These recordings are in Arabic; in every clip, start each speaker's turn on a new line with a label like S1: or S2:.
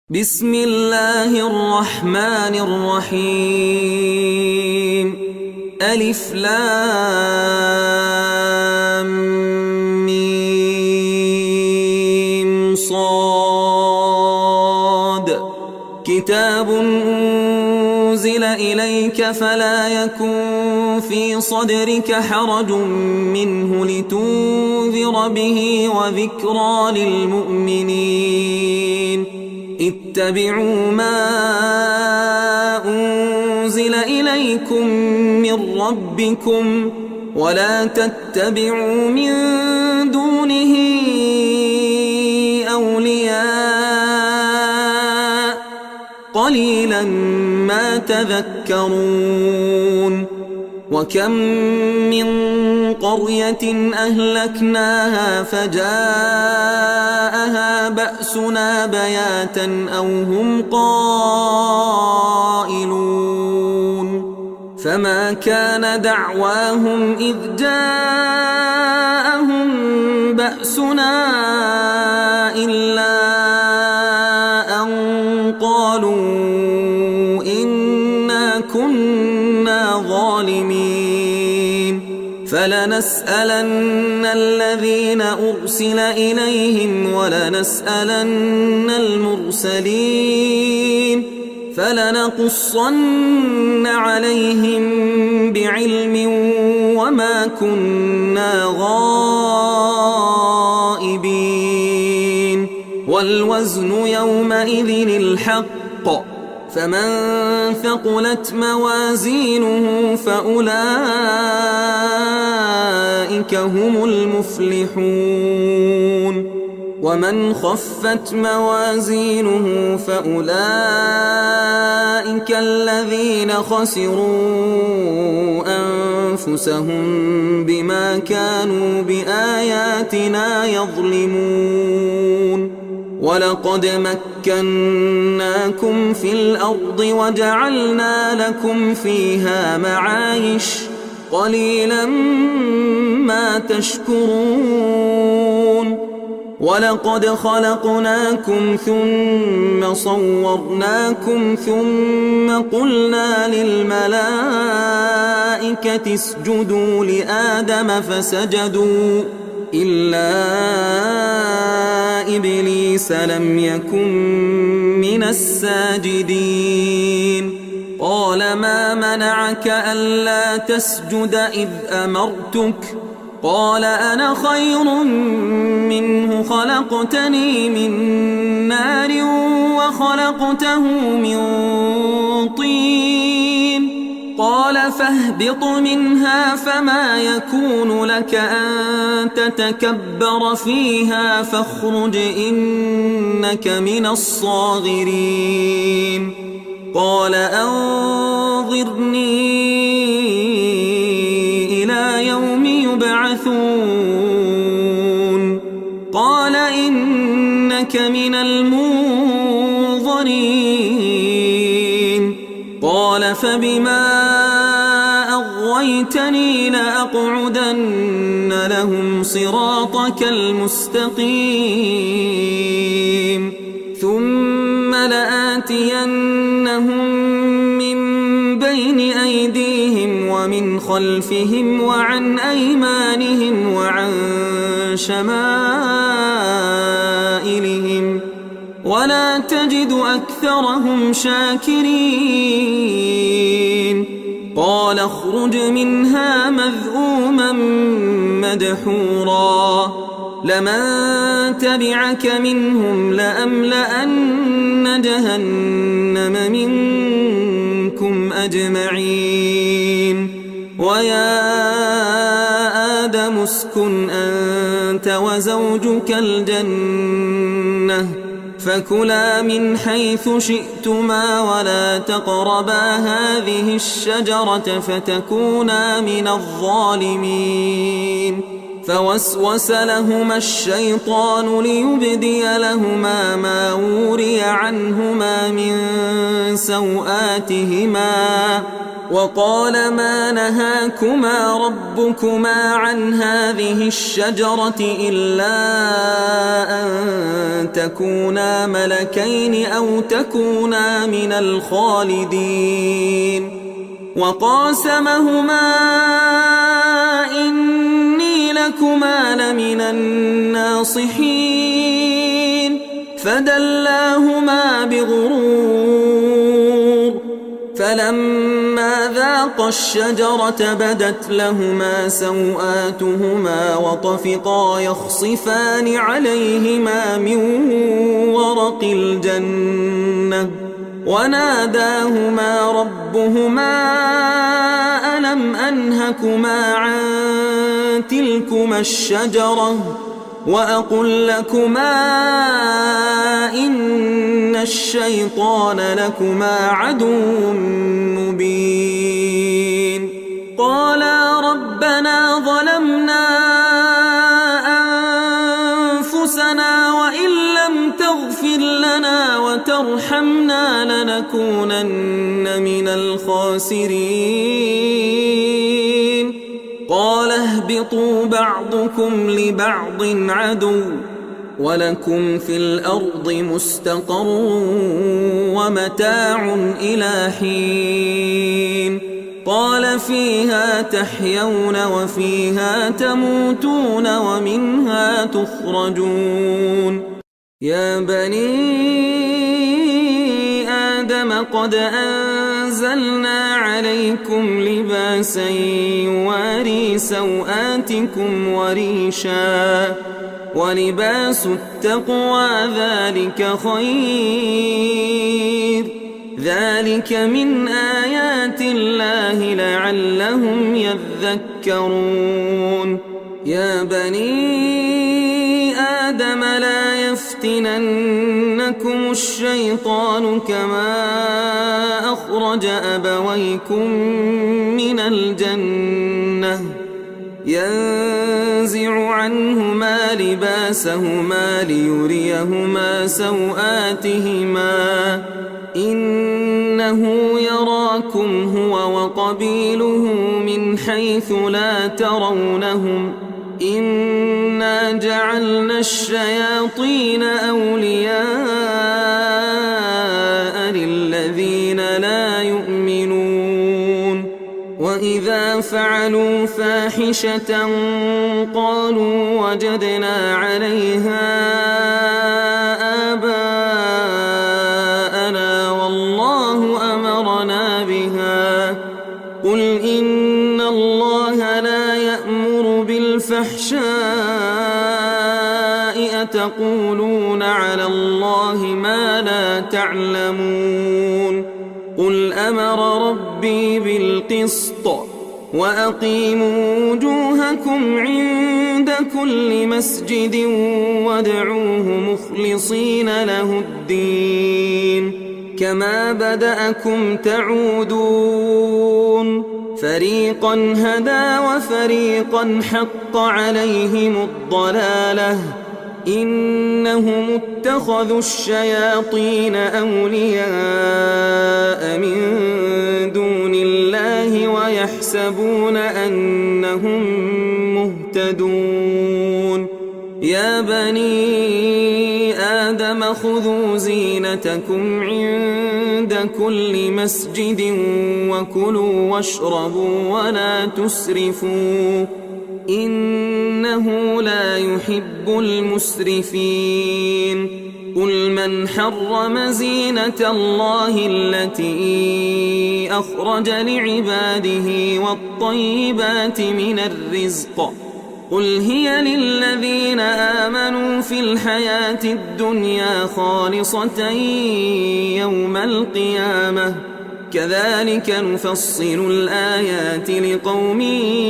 S1: بسم الله الرحمن الرحيم ألف لام ميم صاد كتاب أنزل إليك فلا يكن في صدرك حرج منه لتنذر به وذكرى للمؤمنين اتبعوا ما أنزل إليكم من ربكم ولا تتبعوا من دونه أولياء قليلا ما تذكرون وكم من قرية أهلكناها فجاءها بأسنا بياتا أو هم قائلون فما كان دعواهم إذ جاءهم بأسنا إلا أن قالوا إنا كنا ظالمين فلنسألن الذين أرسل إليهم ولنسألن المرسلين فلنقصن عليهم بعلم وما كنا غائبين والوزن يومئذ الحق فمن ثقلت موازينه فأولئك هم المفلحون ومن خفت موازينه فأولئك الذين خسروا أنفسهم بما كانوا بآياتنا يظلمون ولقد مكناكم في الأرض وجعلنا لكم فيها معايش قليلا ما تشكرون ولقد خلقناكم ثم صورناكم ثم قلنا للملائكة اسجدوا لآدم فسجدوا إلا إبليس لم يكن من الساجدين قال ما منعك ألا تسجد إذ أمرتك قال أنا خير منه خلقتني من نار وخلقته من طين قال فاهبط منها فما يكون لك أن تتكبر فيها فاخرج إنك من الصاغرين قال أنظرني إلى يوم يبعثون قال إنك من المنظرين قال فبما أغويتني لأقعدن لهم صراطك المستقيم ثم لآتينهم من بين أيديهم ومن خلفهم وعن أيمانهم وعن شمائلهم ولا تجد أكثرهم شاكرين قال اخرج منها مذءوما مدحورا لمن تبعك منهم لأملأن جهنم منكم أجمعين ويا آدم اسكن أنت وزوجك الجنة فكلا من حيث شئتما ولا تقربا هذه الشجرة فتكونا من الظالمين فوسوس لهما الشيطان ليبدي لهما ما وري عنهما من سوآتهما وقال ما نهاكما ربكما عن هذه الشجرة إلا أن تكونا ملكين أو تكونا من الخالدين وقاسمهما إني لكما لمن الناصحين فدلاهما بغرور فلما ذاقا الشجرة بدت لهما سوآتهما وطفقا يخصفان عليهما من ورق الجنة وناداهما ربهما ألم أنهكما عن تلكما الشجرة وأقل لكما إن الشيطان لكما عدو مبين قالا ربنا ظلمنا أنفسنا وإن لم تغفر لنا وترحمنا لنكونن من الخاسرين قال اهبطوا بعضكم لبعض عدو ولكم في الأرض مستقر ومتاع إلى حين قال فيها تحيون وفيها تموتون ومنها تخرجون يا بني آدم قد أنزلنا عليكم لباسا يواري سوآتكم وريشا ولباس التقوى ذلك خير ذلك من آيات الله لعلهم يذكرون يا بني آدم لا يفتننكم الشيطان كما أخرج أبويكم من الجنة ينزع عنهما لباسهما ليريهما سوآتهما إنه يراكم هو وقبيله من حيث لا ترونهم إنا جعلنا الشياطين أولياء للذين لا يؤمنون وإذا فعلوا فاحشة قالوا وجدنا عليها آباءنا والله أمرنا بها قل إن الله لا يأمر بالفحشاء أتقولون على الله ما لا تعلمون قل أمر ربي بالقسط وأقيموا وجوهكم عند كل مسجد وادعوه مخلصين له الدين كما بدأكم تعودون فريقا هدى وفريقا حق عليهم الضلالة إنهم اتخذوا الشياطين أولياء من دون الله ويحسبون أنهم مهتدون يا بني آدم خذوا زينتكم عند كل مسجد وكلوا واشربوا ولا تسرفوا إنه لا يحب المسرفين قل من حرم زينة الله التي أخرج لعباده والطيبات من الرزق قل هي للذين آمنوا في الحياة الدنيا خالصة يوم القيامة كذلك نفصل الآيات لقوم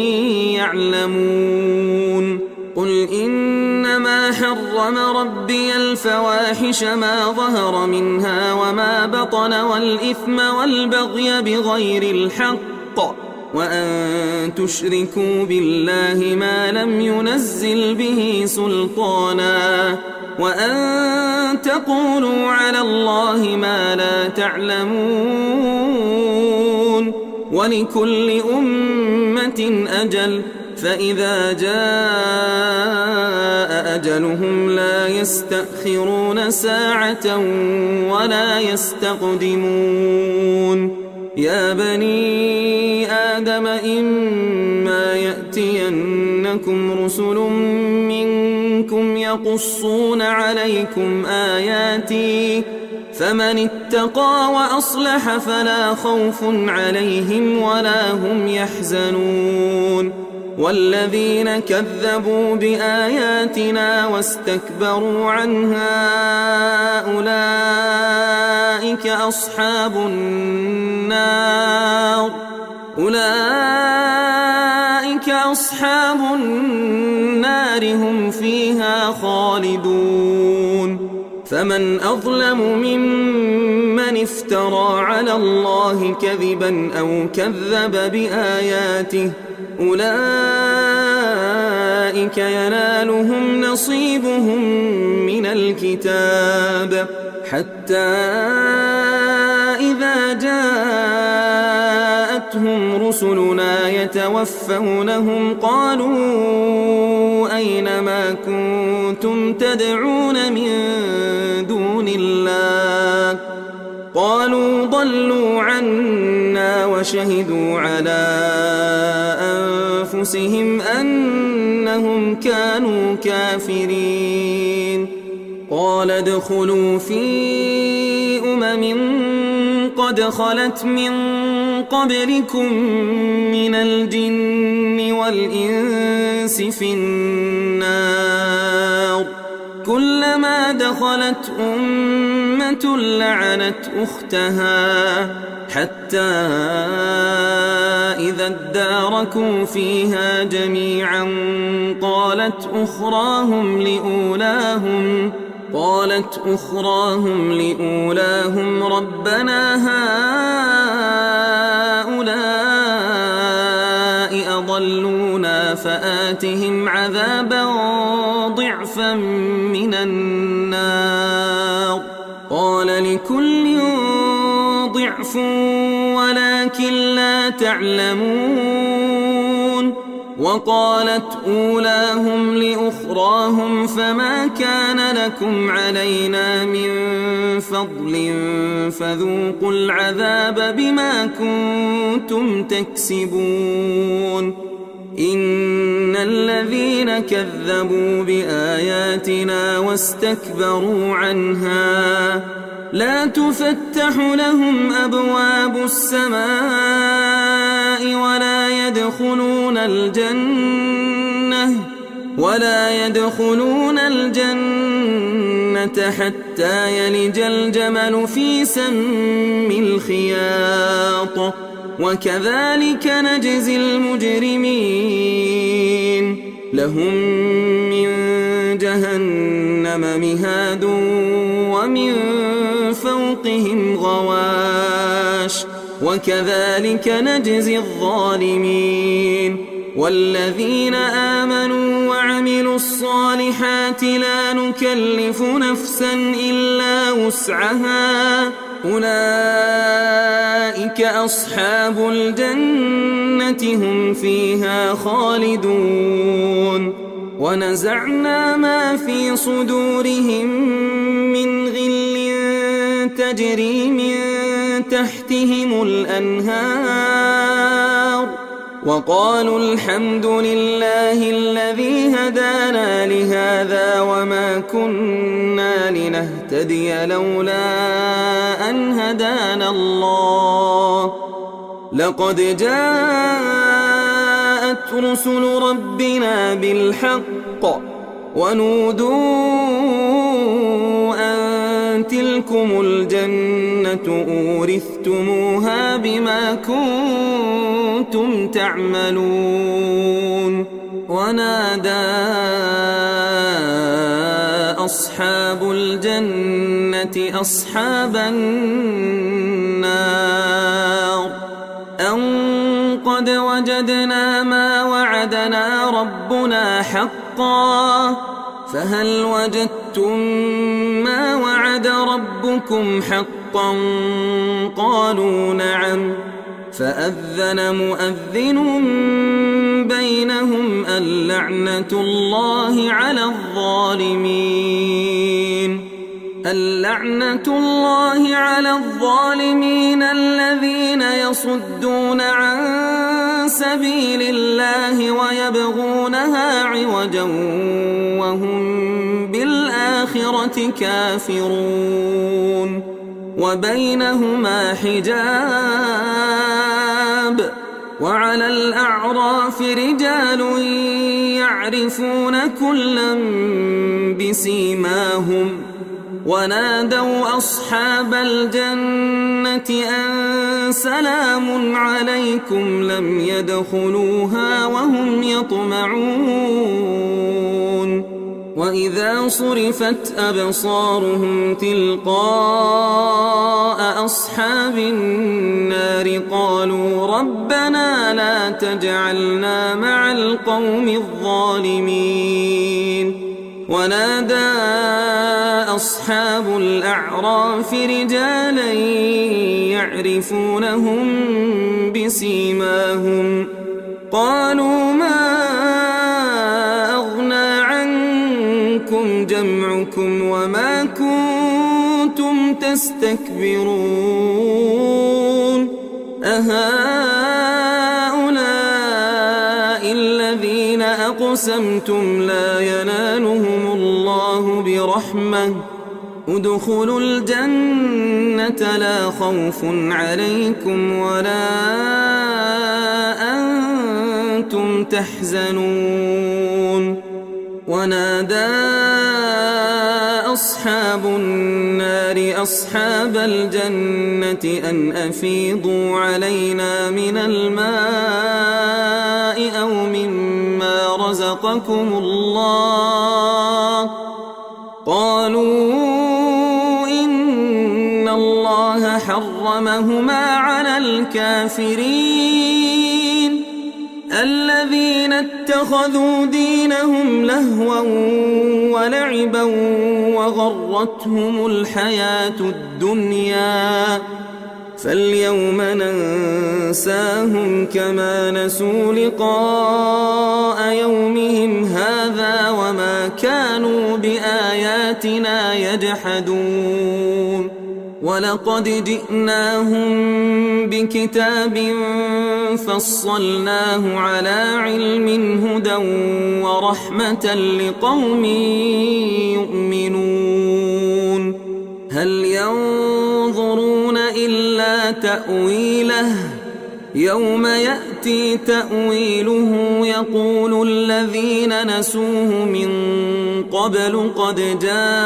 S1: يعلمون قل إنما حرم ربي الفواحش ما ظهر منها وما بطن والإثم والبغي بغير الحق وأن تشركوا بالله ما لم ينزل به سلطانا وأن تقولوا على الله ما لا تعلمون ولكل أمة أجل فإذا جاء أجلهم لا يستأخرون ساعة ولا يستقدمون يا بني آدم إما يأتينكم رسل منكم يقصون عليكم آياتي فمن اتقى وأصلح فلا خوف عليهم ولا هم يحزنون والذين كذبوا بآياتنا واستكبروا عنها أولئك أصحاب النار هم فيها خالدون فمن أظلم ممن افترى على الله كذبا أو كذب بآياته أولئك ينالهم نصيبهم من الكتاب حتى إذا جاءتهم رسلنا يتوفونهم قالوا أين ما كنتم تدعون من دون الله قالوا ضلوا عنا وشهدوا على أنفسهم أنهم كانوا كافرين قال ادخلوا في قد خلت من قبلكم من الجن والإنس في النار كلما دخلت أمة لعنت أختها حتى إذا اداركوا فيها جميعا قالت أخراهم لأولاهم ربنا هؤلاء أضلونا فآتهم عذابا ضعفا من النار قال لكل ضعف ولكن لا تعلمون وقالت أولاهم لأخراهم فما كان لكم علينا من فضل فذوقوا العذاب بما كنتم تكسبون إن الذين كذبوا بآياتنا واستكبروا عنها لا تفتح لهم أبواب السماء ولا يدخلون الجنة حتى يلج الجمل في سم الخياط وكذلك نجزي المجرمين لهم من جهنم مهاد ومن فوقهم غواش وكذلك نجزي الظالمين والذين آمنوا وعملوا الصالحات لا نكلف نفسا إلا وسعها أولئك أصحاب الجنة هم فيها خالدون ونزعنا ما في صدورهم من غل تجري من تحتهم الأنهار وقالوا الحمد لله الذي هدانا لهذا وما كنا لنهتدي لولا أن هدانا الله لقد جاءت رسل ربنا بالحق ونودوا أن تلكم الجنة أورثتموها بما كنتم تعملون ونادى أصحاب الجنة أصحاب النار أن قد وجدنا ما وعدنا ربنا حقا فهل وجدتم ما وعد ربكم حقا قالوا نعم فأذن مؤذن بينهم اللعنة الله على الظالمين. اللعنة الله على الظالمين الذين يصدون عن سبيل الله ويبغونها عوجا وهم بالآخرة كافرون. وبينهما حجاب. وعلى الأعراف رجال يعرفون كلا بسيماهم ونادوا أصحاب الجنة أن سلام عليكم لم يدخلوها وهم يطمعون. وإذا صرفت أبصارهم تلقاء أصحاب النار قالوا ربنا لا تجعلنا مع القوم الظالمين. ونادى أصحاب الأعراف رجالا يعرفونهم بسيماهم قالوا ما أغنى عنكم جمعكم وما كنتم تستكبرون أهؤلاء الذين أقسمتم لا ينالهم الله برحمة ادخلوا الجنة لا خوف عليكم ولا أنتم تحزنون. ونادى أصحاب النار أصحاب الجنة أن أفيضوا علينا من الماء أو مما رزقكم الله قالوا إن الله حرمهما على الكافرين الذين اتخذوا دينهم لهوا ولعبا وغرتهم الحياة الدنيا فاليوم ننساهم كما نسوا لقاء يومهم هذا وما كانوا بآياتنا يجحدون. ولقد جئناهم بكتاب فصلناه على علم هدى ورحمة لقوم يؤمنون. هل ينظرون إلا تأويله يوم يأتي تأويله يقول الذين نسوه من قبل قد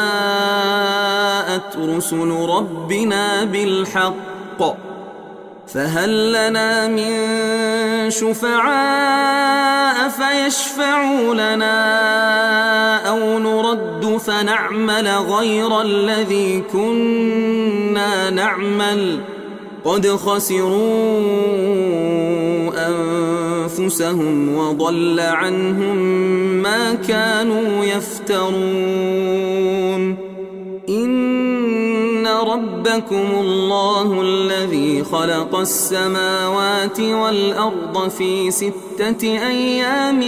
S1: جاءت رسل ربنا بالحق فهل لنا من شفعاء فيشفعوا لنا أو نرد فنعمل غير الذي كنا نعمل قد خسروا أنفسهم وضل عنهم ما كانوا يفترون. إن ربكم الله الذي خلق السماوات والأرض في 6 أيام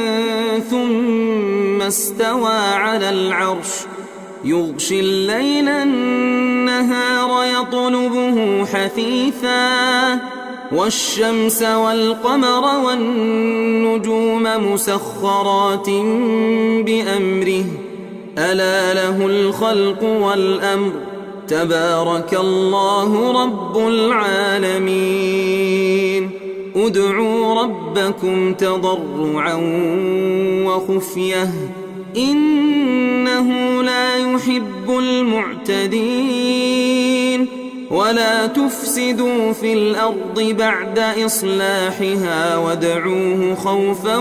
S1: ثم استوى على العرش يغشي الليل النهار يطلبه حثيثا والشمس والقمر والنجوم مسخرات بأمره ألا له الخلق والأمر تبارك الله رب العالمين. ادعوا ربكم تضرعا وخفية إنه لا يحب المعتدين. ولا تفسدوا في الأرض بعد إصلاحها وادعوه خوفا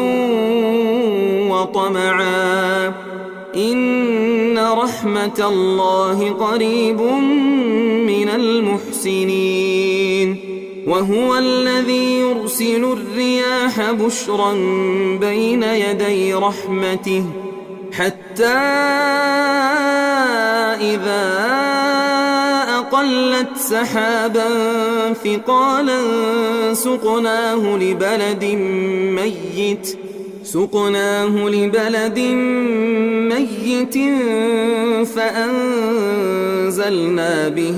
S1: وطمعا إن رحمة الله قريب من المحسنين. وهو الذي يرسل الرياح بشرا بين يدي رحمته حتى إذا أقلت سحابا ثقالا سقناه لبلد ميت فأنزلنا به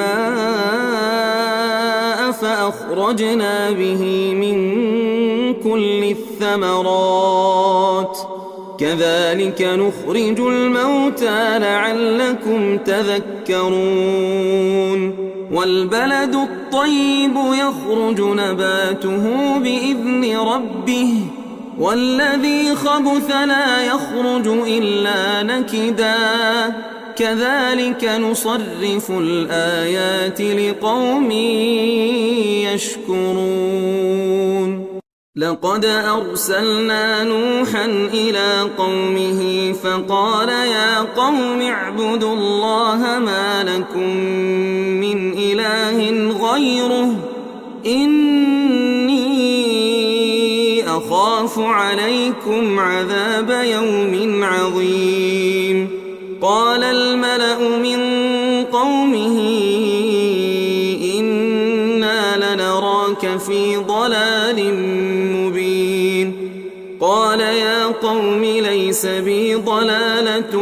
S1: الماء فأخرجنا به من كل الثمرات كذلك نخرج الموتى لعلكم تذكرون والبلد الطيب يخرج نباته بإذن ربه والذي خبث لا يخرج إلا نكدا كذلك نصرف الآيات لقوم يشكرون لقد أرسلنا نوحا إلى قومه فقال يا قوم اعبدوا الله ما لكم من إله غيره إني أخاف عليكم عذاب يوم عظيم قال الملأ من قومه إنا لنراك في ضلال مبين قال يا قوم ليس بي ضلالة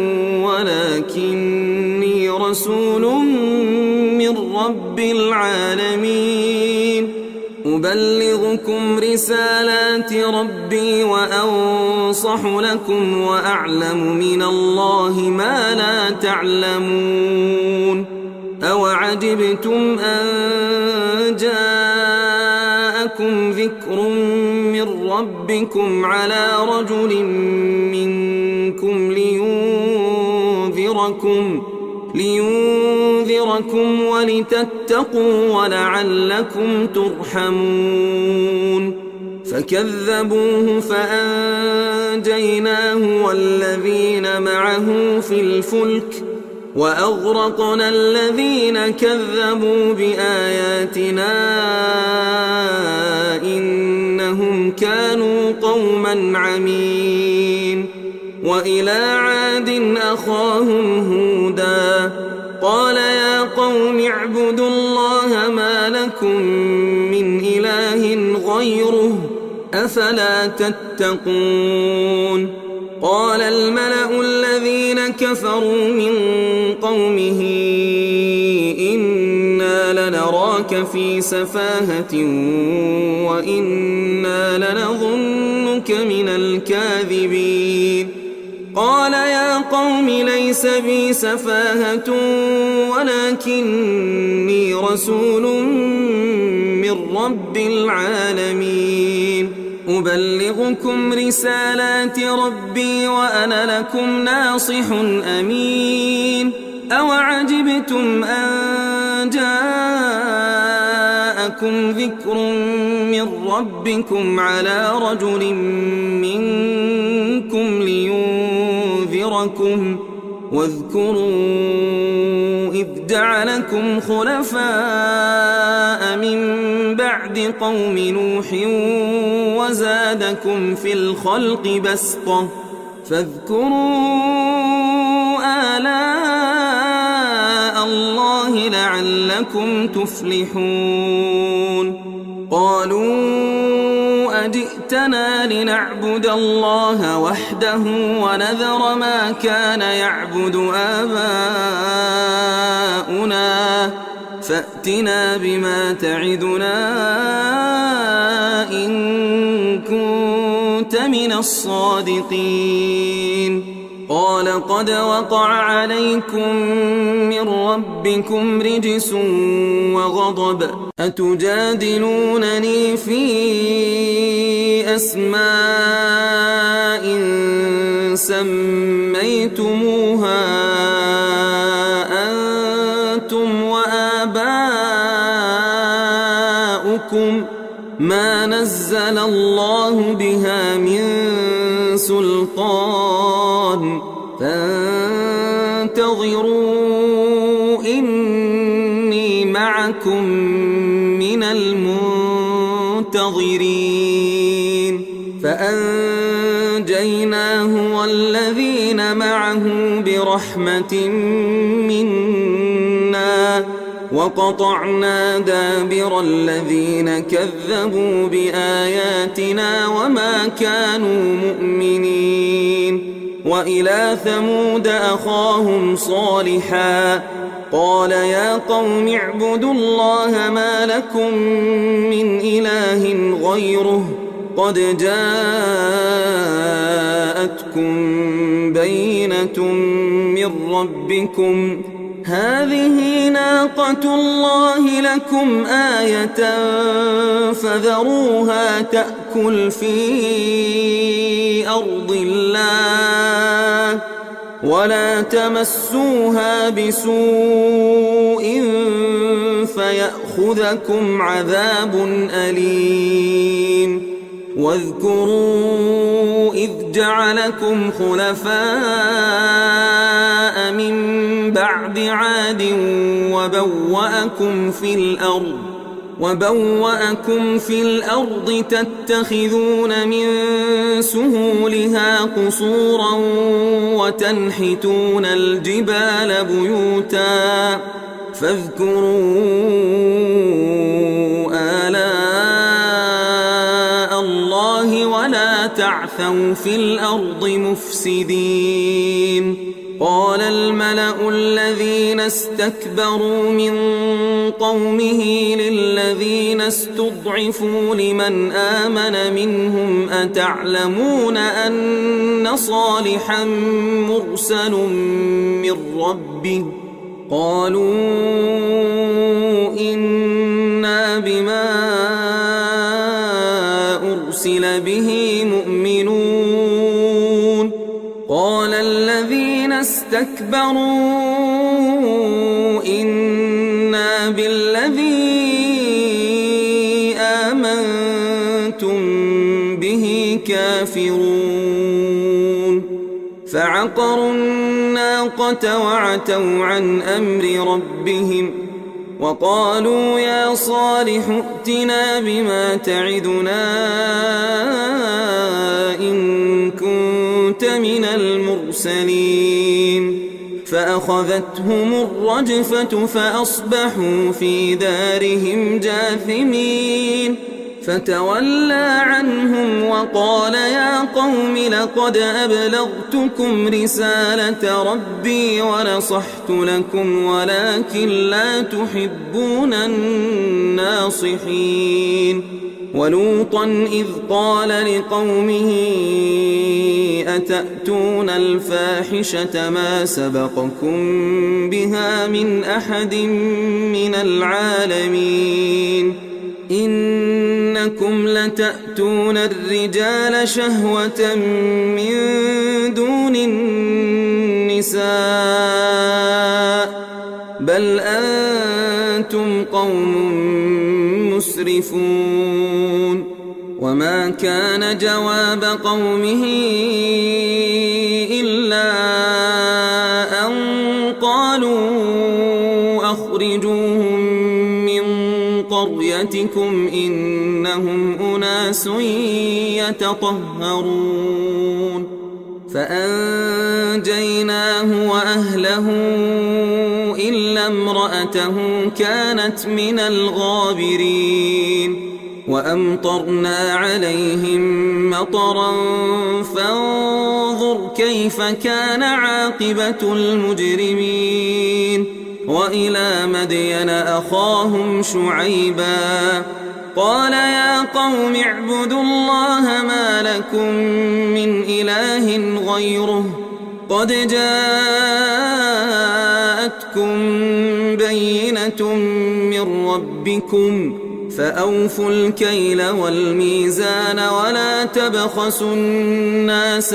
S1: ولكني رسول من رب العالمين أبلغكم رسالات ربي وأنصح لكم وأعلم من الله ما لا تعلمون أوعجبتم أن جاءكم ذكر من ربكم على رجل منكم لينذركم ولتتقوا ولعلكم ترحمون فكذبوه فأنجيناه والذين معه في الفلك وأغرقنا الذين كذبوا بآياتنا إنهم كانوا قوما عمين وإلى عاد أخاهم هودا قال يا قوم اعبدوا الله ما لكم من إله غيره أفلا تتقون قال الملأ الذين كفروا من قومه إنا لنراك في سفاهة وإنا لنظنك من الكاذبين قال يا قوم ليس بي سفاهة ولكني رسول من رب العالمين أبلغكم رسالات ربي وأنا لكم ناصح أمين أوعجبتم أن جاءكم ذكر من ربكم على رجل منكم لينذركم واذكروا إذ جعلكم خلفاء من بعد قوم نوح وزادكم في الخلق بسطة فاذكروا آلاء الله لعلكم تفلحون قالوا أجئتنا لنعبد الله وحده ونذر ما كان يعبد آباؤنا فأتنا بما تعدنا إن كنت من الصادقين قال قد وقع عليكم من ربكم رجس وغضب أتجادلونني في أسماء سميتموها أنتم وآباؤكم ما نزل الله بها من سلطان فانتظروا إني معكم من المنتظرين فأنجيناه والذين معه برحمة منا فيها وقطعنا دابر الذين كذبوا بآياتنا وما كانوا مؤمنين. وإلى ثمود أخاهم صالحا قال يا قوم اعبدوا الله ما لكم من إله غيره قد جاءتكم بينة من ربكم هذه ناقة الله لكم آية فذروها تأكل في أرض الله ولا تمسوها بسوء فيأخذكم عذاب أليم. واذكروا إذ جعلكم خلفاء من بعد عاد وبوأكم في الأرض تتخذون من سهولها قصورا وتنحتون الجبال بيوتا فاذكروا آلاء الله ولا تعثوا في الأرض مفسدين. قال الملأ الذين استكبروا من قومه للذين استضعفوا لمن آمن منهم أتعلمون أن صالحا مرسل من ربه قالوا إنا بما أرسل به مؤمنون. قال الذين استكبروا إنا بالذي آمنتم به كافرون. فعقروا الناقة وعتوا عن أمر ربهم وقالوا يا صالح ائتنا بما تعدنا إن كنت من المرسلين. فأخذتهم الرجفة فأصبحوا في دارهم جاثمين. فتولى عنهم وقال يا قوم لقد أبلغتكم رسالة ربي ونصحت لكم ولكن لا تحبون الناصحين. ولوطا إذ قال لقومه أتأتون الفاحشة ما سبقكم بها من أحد من العالمين إنكم لتأتون الرجال شهوة من دون النساء بل أنتم قوم مسرفون. وما كان جواب قومه إلا أن قالوا أخرجوهم من قريتكم إنهم أناس يتطهرون. فأنجيناه وأهله إلا امرأته كانت من الغابرين. وأمطرنا عليهم مطرا فانظر كيف كان عاقبة المجرمين. وإلى مدين أخاهم شعيبا قال يا قوم اعبدوا الله ما لكم من إله غيره قد جاءتكم بينة من ربكم فأوفوا الكيل والميزان ولا تبخسوا الناس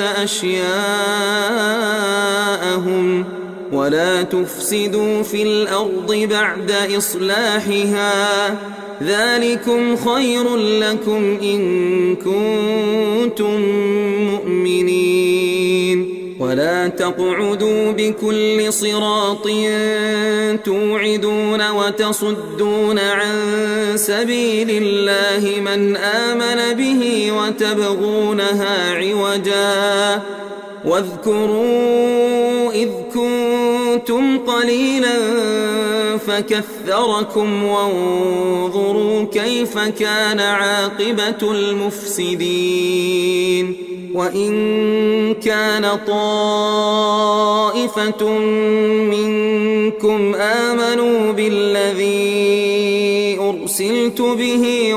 S1: أشياءهم ولا تفسدوا في الأرض بعد إصلاحها ذلكم خير لكم إن كنتم مؤمنين. ولا تقعدوا بكل صراط توعدون وتصدون عن سبيل الله من آمن به وتبغونها عوجا واذكروا إذ كنتم قليلا فكثركم وانظروا كيف كان عاقبة المفسدين وإن كان طائفة منكم آمنوا بالذي أرسلت به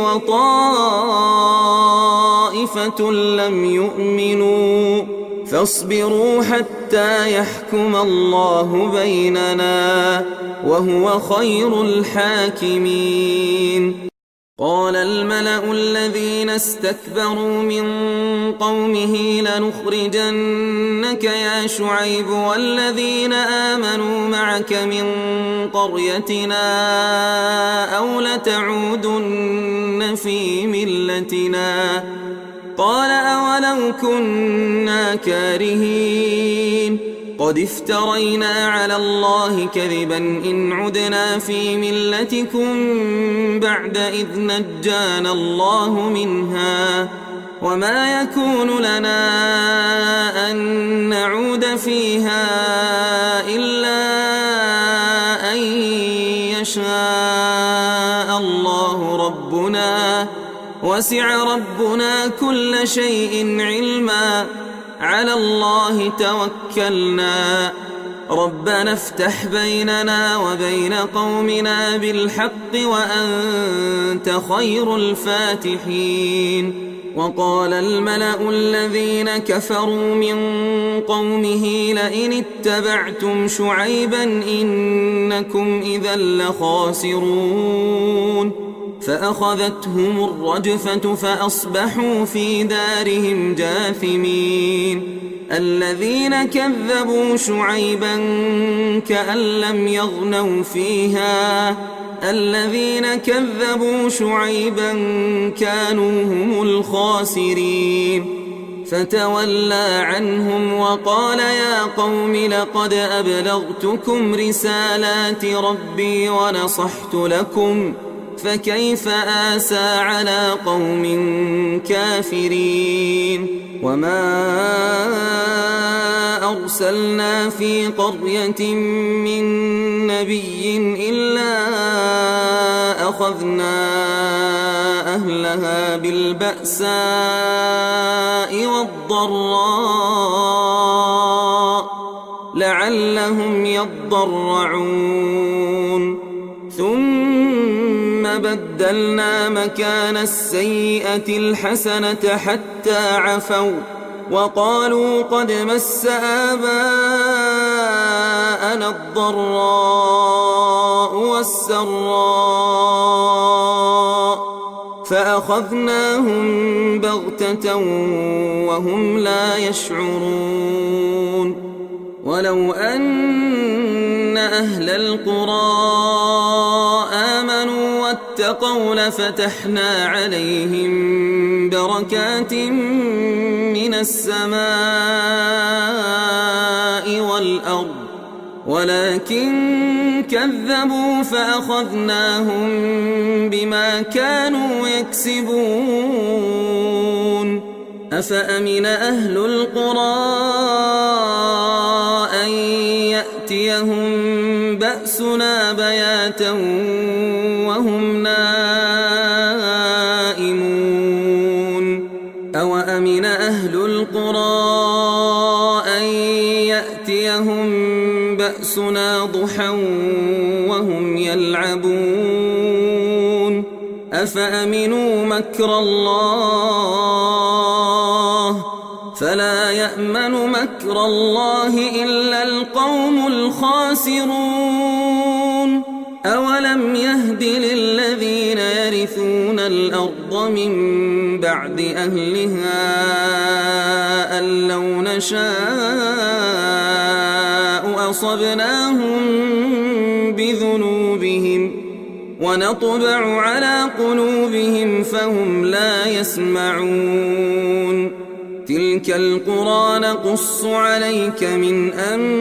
S1: وطائفة لم يؤمنوا فاصبروا حتى يحكم الله بيننا وهو خير الحاكمين. قال الملأ الذين استكبروا من قومه لنخرجنك يا شعيب والذين آمنوا معك من قريتنا أو لتعودن في ملتنا قال أولو كنا كارهين قد افترينا على الله كذبا إن عدنا في ملتكم بعد إذ نجانا الله منها وما يكون لنا أن نعود فيها إلا أن يشاء الله ربنا وسع ربنا كل شيء علما على الله توكلنا ربنا افتح بيننا وبين قومنا بالحق وأنت خير الفاتحين. وقال الملأ الذين كفروا من قومه لئن اتبعتم شعيبا إنكم إذا لخاسرون فأخذتهم الرجفة فأصبحوا في دارهم جاثمين. الذين كذبوا شعيبا كأن لم يغنوا فيها الذين كذبوا شعيبا كانوا هم الخاسرين فتولى عنهم وقال يا قوم لقد أبلغتكم رسالات ربي ونصحت لكم فكيف آسى على قوم كافرين. وما أرسلنا في قرية من نبي إلا أخذنا أهلها بالبأساء والضراء لعلهم يضرعون ثم بدلنا مكان السيئة الحسنة حتى عفوا وقالوا قد مس آباءنا الضراء والسراء فأخذناهم بغتة وهم لا يشعرون. ولو أن أهل القرى آمنوا واتقوا لفتحنا عليهم بركات من السماء والأرض ولكن كذبوا فأخذناهم بما كانوا يكسبون. أفأمن أهل القرى أن يأتيهم بأسنا بياتا وهم نائمون أوأمن أهل القرى أن يأتيهم بأسنا ضحى وهم يلعبون أفأمنوا مكر الله فلا يأمن مكر الله إلا القوم الخاسرون. أولم يهد للذين يرثون الأرض من بعد أهلها أن لو نشاء أصبناهم بذنوبهم ونطبع على قلوبهم فهم لا يسمعون. تلك القرى نقص عليك من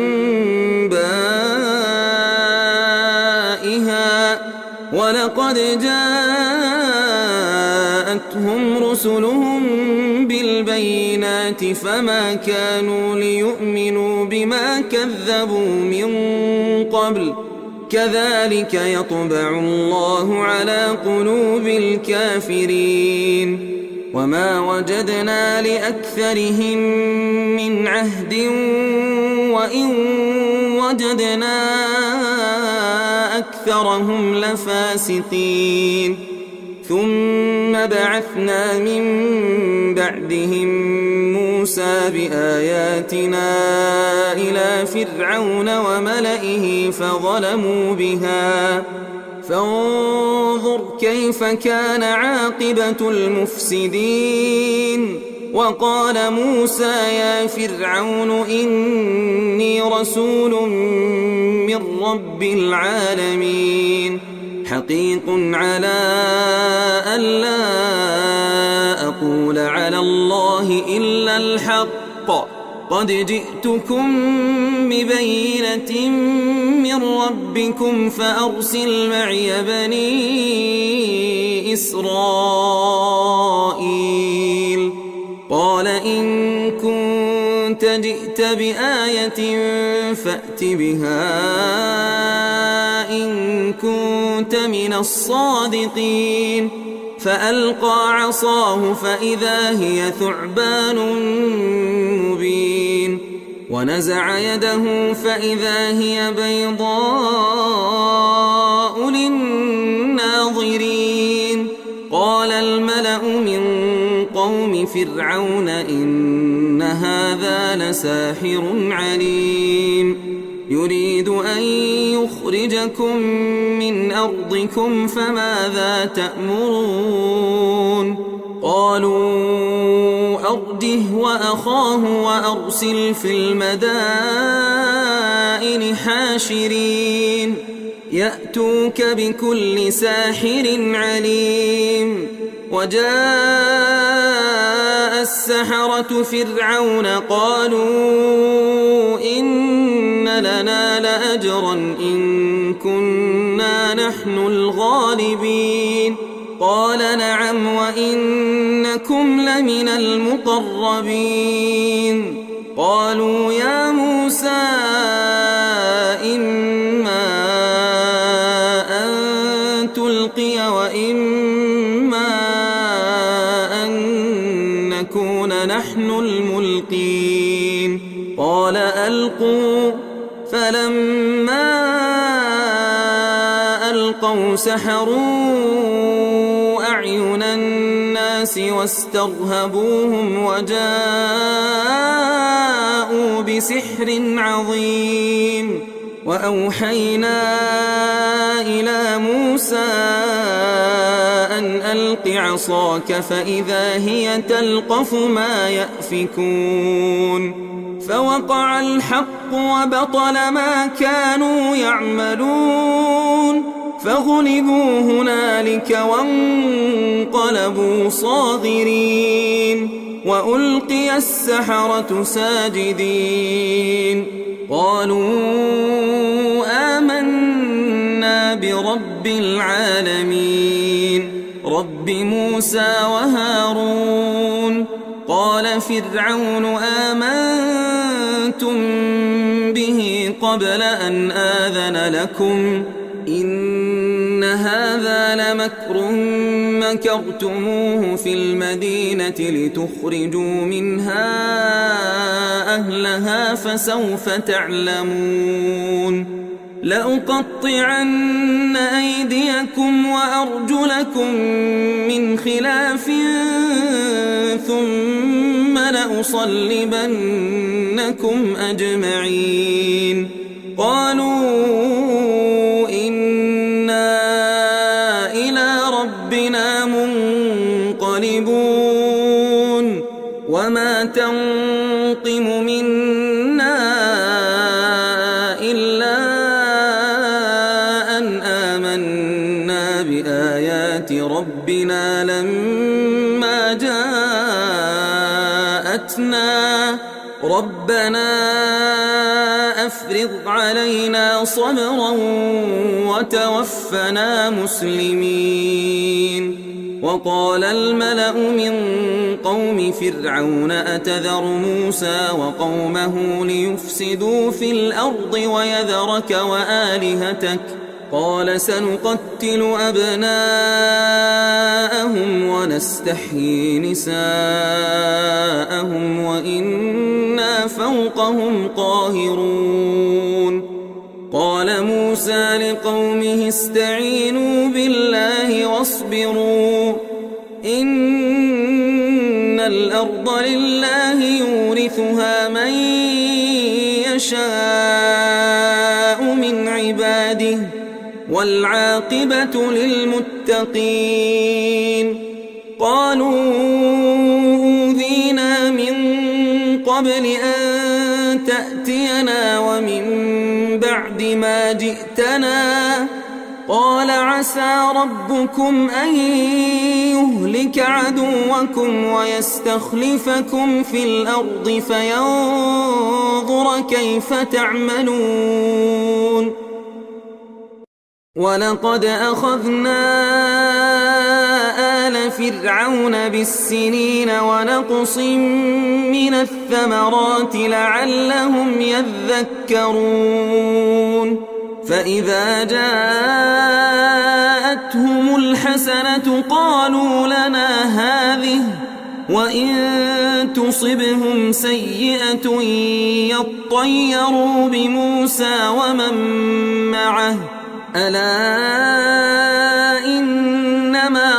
S1: أنبائها ولقد جاءتهم رسلهم بالبينات بالبينات فما كانوا ليؤمنوا بما كذبوا من قبل كذلك يطبع الله على قلوب الكافرين وما وجدنا لأكثرهم من عهد وإن وجدنا أكثرهم لفاسقين ثم بعثنا من بعدهم موسى بآياتنا إلى فرعون وملئه فظلموا بها فانظر كيف كان عاقبة المفسدين وقال موسى يا فرعون إني رسول من رب العالمين حقيق على ألا أقول على الله إلا الحق قد جئتكم ببينة من ربكم فأرسل معي بني إسرائيل قال إن كنت جئت بآية فأت بها إن كنت من الصادقين فألقى عصاه فإذا هي ثعبان مبين ونزع يده فإذا هي بيضاء للناظرين قال الملأ من قوم فرعون إن هذا لساحر عليم يريد أن يخرجكم من أرضكم فماذا تأمرون قالوا أرجه وأخاه وأرسل في المدائن حاشرين يأتوك بكل ساحر عليم وجاء السحرة فرعون قالوا إن لنا لأجرا إن كنا نحن الغالبين قال نعم وإنكم لمن المقربين قالوا يا موسى إما أن تلقي وإما أن نكون نحن الملقين قال ألقوا فلما ألقوا سحروا أعين الناس واسترهبوهم وجاءوا بسحر عظيم وأوحينا إلى موسى أن ألق عصاك فإذا هي تلقف ما يأفكون فوقع الحق وبطل ما كانوا يعملون فغلبوا هنالك وانقلبوا صاغرين وألقي السحرة ساجدين قالوا آمنا برب العالمين رب موسى وهارون قال فرعون آمنتم به قبل أن آذن لكم إن هذا لمكر مكرتموه في المدينة لتخرجوا منها أهلها فسوف تعلمون لأقطعن أيديكم وأرجلكم من خلاف ثم لأصلبنكم أجمعين قالوا إنا إلى ربنا منقلبون وما تنقم منا إلا أن آمنا بآيات ربنا لما جاءتنا ربنا أفرغ علينا صبرا وتوفنا مسلمين. وقال الملأ من قوم فرعون أتذر موسى وقومه ليفسدوا في الأرض ويذرك وآلهتك قال سنقتل أبناءهم ونستحيي نساءهم وإنا فوقهم قاهرون. قال موسى لقومه استعينوا بالله واصبروا إن الأرض لله يورثها من يشاء من عباده والعاقبة للمتقين. قالوا أوذينا من قبل أن تأتينا ومن بعد ما جئتنا قال عسى ربكم أن يهلك عدوكم ويستخلفكم في الأرض فينظر كيف تعملون. ولقد أخذنا آل فرعون بالسنين ونقص من الثمرات لعلهم يذكرون. فإذا جاءتهم الحسنة قالوا لنا هذه وإن تصبهم سيئة يطيروا بموسى ومن معه ألا إنما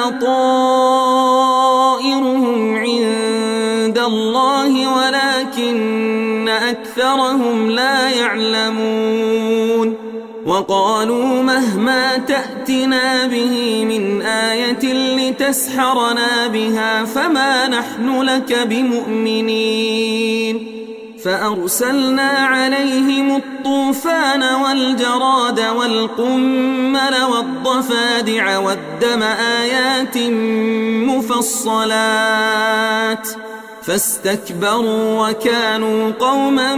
S1: طائرهم عند الله ولكن أكثرهم لا يعلمون. وقالوا مهما تأتنا به من آية لتسحرنا بها فما نحن لك بمؤمنين. فأرسلنا عليهم الطوفان والجراد والقمل والضفادع والدم آيات مفصلات فاستكبروا وكانوا قوما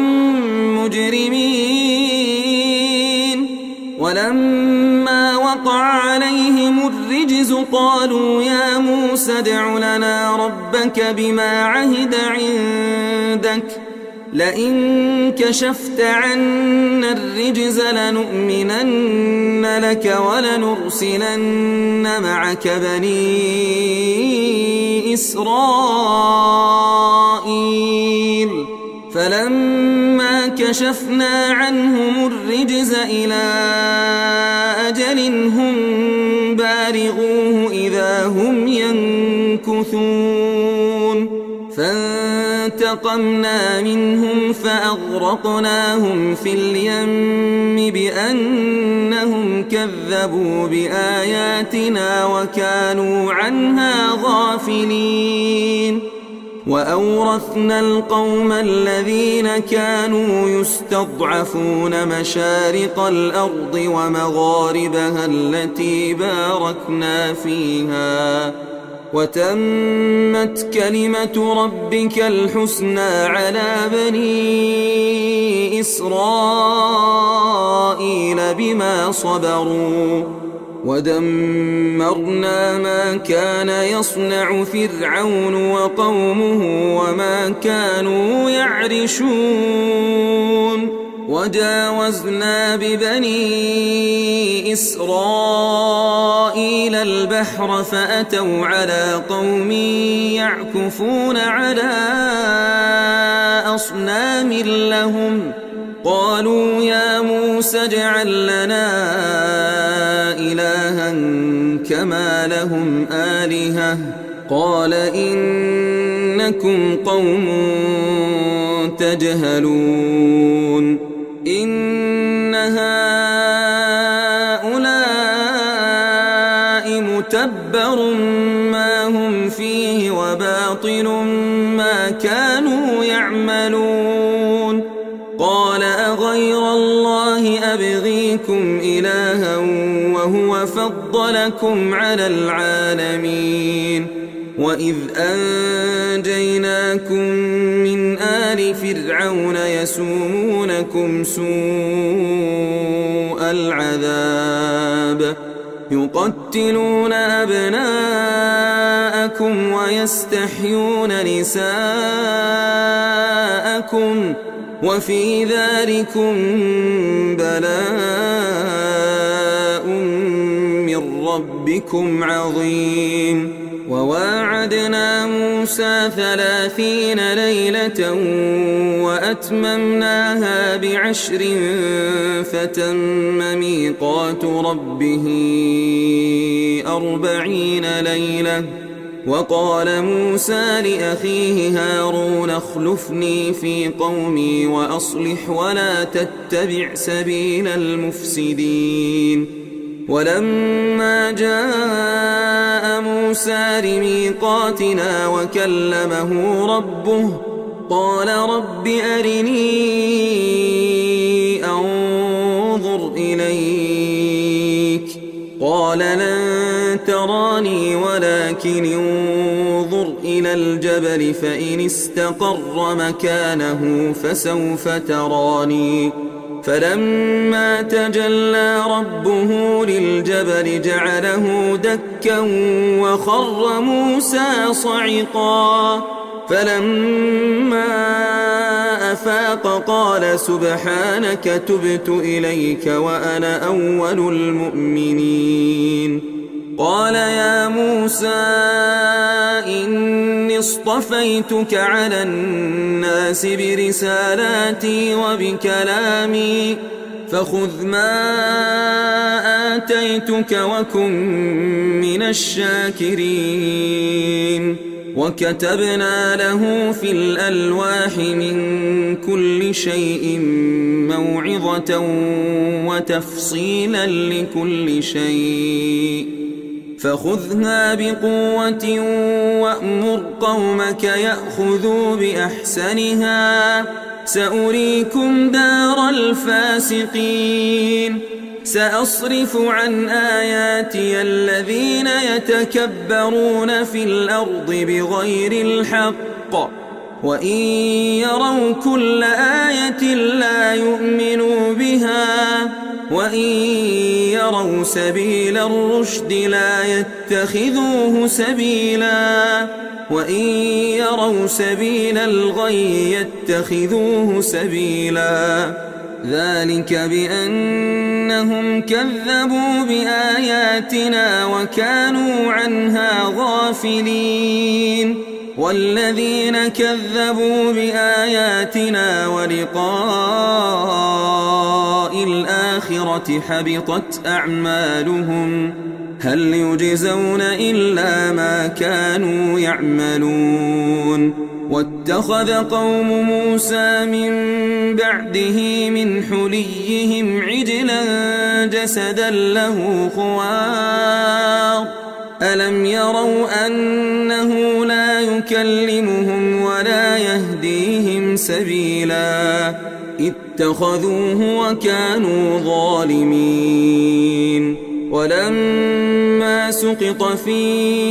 S1: مجرمين. ولما وقع عليهم الرجز قالوا يا موسى ادع لنا ربك بما عهد عندك لئن كشفت عنا الرجز لنؤمنن لك ولنرسلن معك بني إسرائيل. فلما كشفنا عنهم الرجز إلى أجل هم بالغوه إذا هم ينكثون. فانتقمنا منهم فأغرقناهم في اليم بأنهم كذبوا بآياتنا وكانوا عنها غافلين. وأورثنا القوم الذين كانوا يستضعفون مشارق الأرض ومغاربها التي باركنا فيها وتمت كلمة ربك الحسنى على بني إسرائيل بما صبروا ودمرنا ما كان يصنع فرعون وقومه وما كانوا يعرشون. وجاوزنا ببني إسرائيل البحر فأتوا على قوم يعكفون على أصنام لهم قالوا يا موسى اجعل لنا إلها كما لهم آلهة قال إنكم قوم تجهلون. إن هؤلاء متبر ما هم فيه وباطل ما كانوا يعملون. قال أغير الله أبغيكم إلها وهو فضلكم على العالمين وإذ أنجيناكم من آل فرعون يسومونكم سوء العذاب يقتلون أبناءكم ويستحيون نساءكم وفي ذلكم بلاء من ربكم عظيم وواعدنا موسى 30 ليلة وأتممناها ب10 فتم ميقات ربه 40 ليلة وقال موسى لأخيه هارون اخلفني في قومي وأصلح ولا تتبع سبيل المفسدين ولما جاء موسى لميقاتنا وكلمه ربه قال رب أرني أنظر إليك قال لن تراني ولكن انظر إلى الجبل فإن استقر مكانه فسوف تراني فلما تجلى ربه للجبل جعله دكا وخر موسى صعقا فلما أفاق قال سبحانك تبت إليك وأنا أول المؤمنين قال يا موسى إني اصطفيتك على الناس برسالاتي وبكلامي فخذ ما آتيتك وكن من الشاكرين وكتبنا له في الألواح من كل شيء موعظة وتفصيلا لكل شيء فخذها بقوة وأمر قومك يأخذوا بأحسنها سأريكم دار الفاسقين سأصرف عن آياتي الذين يتكبرون في الأرض بغير الحق وإن يروا كل آية لا يؤمنوا بها وإن يروا سبيل الرشد لا يتخذوه سبيلا وإن يروا سبيل الغي يتخذوه سبيلا ذلك بأنهم كذبوا بآياتنا وكانوا عنها غافلين والذين كذبوا بآياتنا ولقاء الآخرة حبطت أعمالهم هل يجزون إلا ما كانوا يعملون واتخذ قوم موسى من بعده من حليهم عجلا جسدا له خوار ألم يروا أنه لا يكلمهم ولا يهديهم سبيلا اتخذوه وكانوا ظالمين ولما سقط في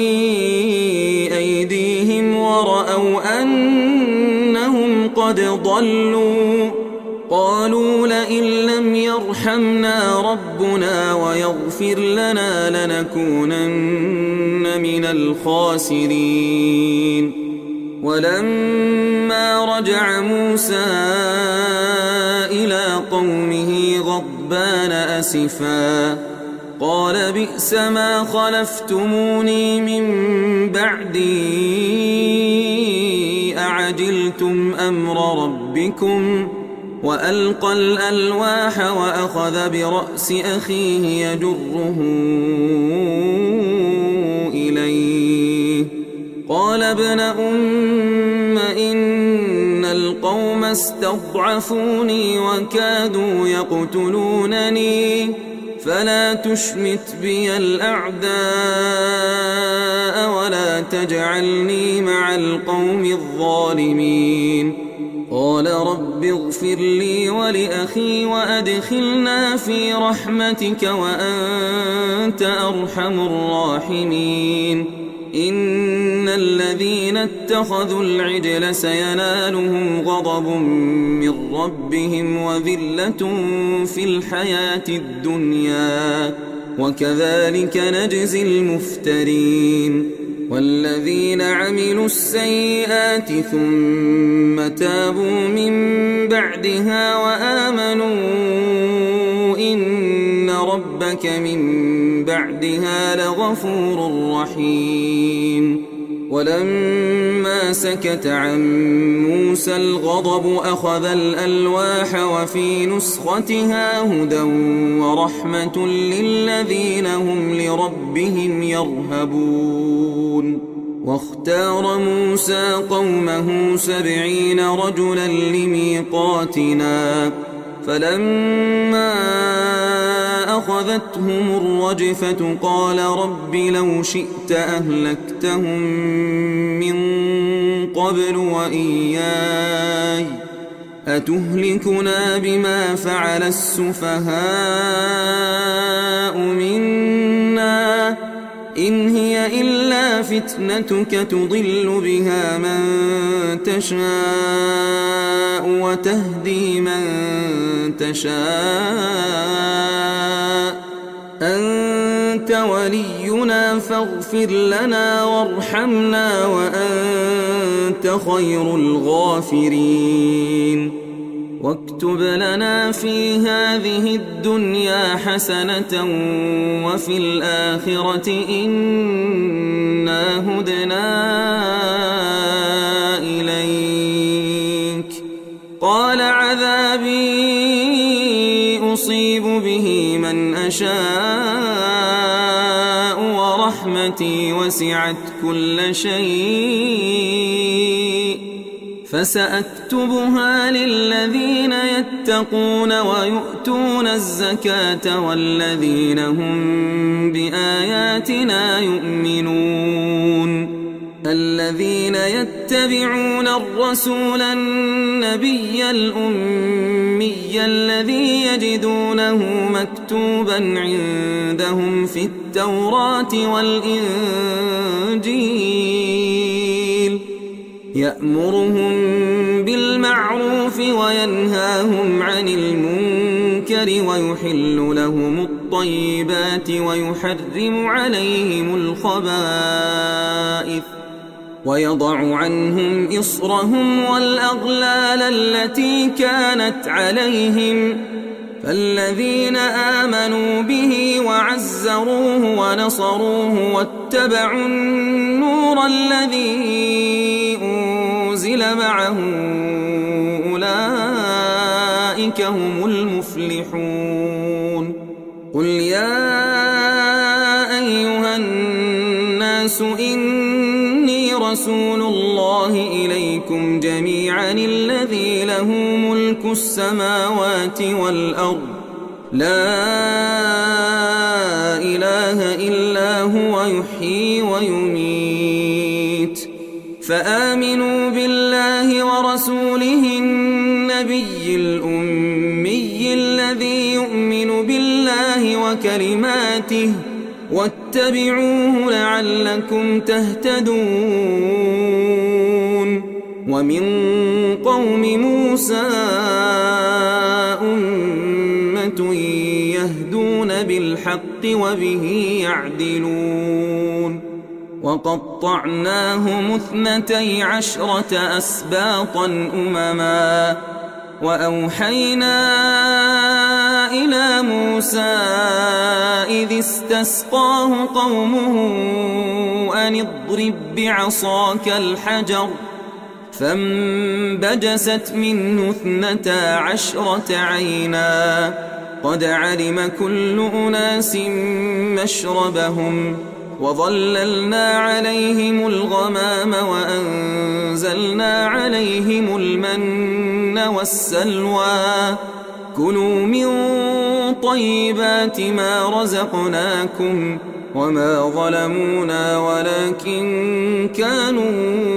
S1: أيديهم ورأوا أنهم قد ضلوا قالوا لئن لم يرحمنا ربنا ويغفر لنا لنكونن من الخاسرين ولما رجع موسى إلى قومه غضبان أسفا قال بئس ما خلفتموني من بعدي أعجلتم أمر ربكم وألقى الألواح وأخذ برأس أخيه يجره إليه قال ابن أم إن القوم استضعفوني وكادوا يقتلونني فلا تشمت بي الأعداء ولا تجعلني مع القوم الظالمين قال رب اغفر لي ولأخي وأدخلنا في رحمتك وأنت أرحم الراحمين إن الذين اتخذوا العجل سينالهم غضب من ربهم وذلة في الحياة الدنيا وكذلك نجزي المفترين والذين عملوا السيئات ثم تابوا من بعدها وآمنوا إن ربك من بعدها لغفور رحيم ولما سكت عن موسى الغضب أخذ الألواح وفي نسختها هدى ورحمة للذين هم لربهم يرهبون واختار موسى قومه 70 رجلا لميقاتنا فلما أخذتهم الرجفة قال رب لو شئت أهلكتهم من قبل وإياي أتهلكنا بما فعل السفهاء منا إن هي إلا فتنتك تضل بها من تشاء وتهدي من تشاء أنت ولينا فاغفر لنا وارحمنا وأنت خير الغافرين واكتب لنا في هذه الدنيا حسنة وفي الآخرة إنا هدنا إليك قال عذابي أصيب به من أشاء ورحمتي وسعت كل شيء فسأكتبها للذين يتقون ويؤتون الزكاة والذين هم بآياتنا يؤمنون الذين يتبعون الرسول النبي الأمي الذي يجدونه مكتوبا عندهم في التوراة والإنجيل يأمرهم بالمعروف وينهاهم عن المنكر ويحل لهم الطيبات ويحرم عليهم الخبائث ويضع عنهم إصرهم والأغلال التي كانت عليهم فالذين آمنوا به وعزروه ونصروه واتبعوا النور الذي أنزل معه أولئك هم المفلحون قل يا أيها الناس إني رسول الله إليكم جميعا الذي له ملك السماوات والأرض لا إله إلا هو يحيي ويميت فآمنوا بالله ورسوله النبي الأمي الذي يؤمن بالله وكلماته واتبعوه لعلكم تهتدون ومن قوم موسى أمة يهدون بالحق وبه يعدلون وقطعناهم 12 أسباطا أمما وأوحينا إلى موسى إذ استسقاه قومه أن اضرب بعصاك الحجر فانبجست منه 12 عينا قد علم كل أناس مشربهم وظللنا عليهم الغمام وأنزلنا عليهم المن والسلوى كلوا من طيبات ما رزقناكم وما ظلمونا ولكن كانوا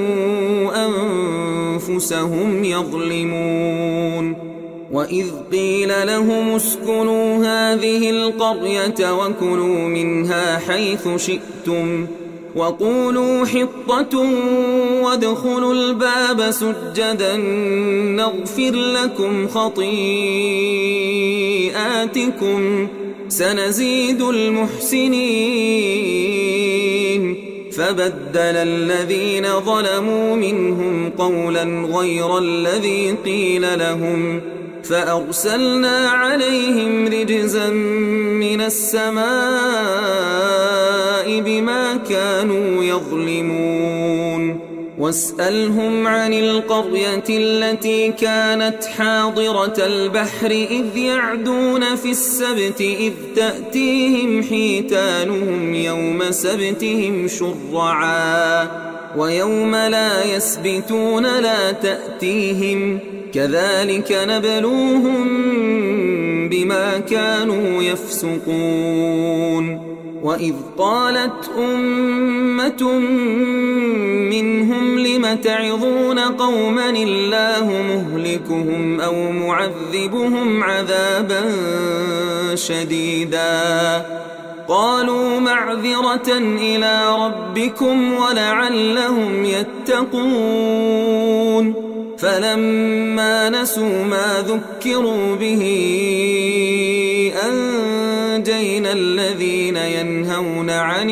S1: أنفسهم يظلمون وإذ قيل لهم اسكنوا هذه القرية وكلوا منها حيث شئتم وقولوا حطة وادخلوا الباب سجدا نغفر لكم خطيئاتكم سنزيد المحسنين فبدل الذين ظلموا منهم قولا غير الذي قيل لهم فأرسلنا عليهم رجزا من السماء بما كانوا يظلمون واسألهم عن القرية التي كانت حاضرة البحر إذ يعدون في السبت إذ تأتيهم حيتانهم يوم سبتهم شرعا ويوم لا يسبتون لا تأتيهم كذلك نبلوهم بما كانوا يفسقون وإذ قالت أمة منهم لم تعظون قوما الله مهلكهم أو معذبهم عذابا شديدا قالوا معذرة إلى ربكم ولعلهم يتقون فلما نسوا ما ذكروا به أنجينا الذين ينهون عن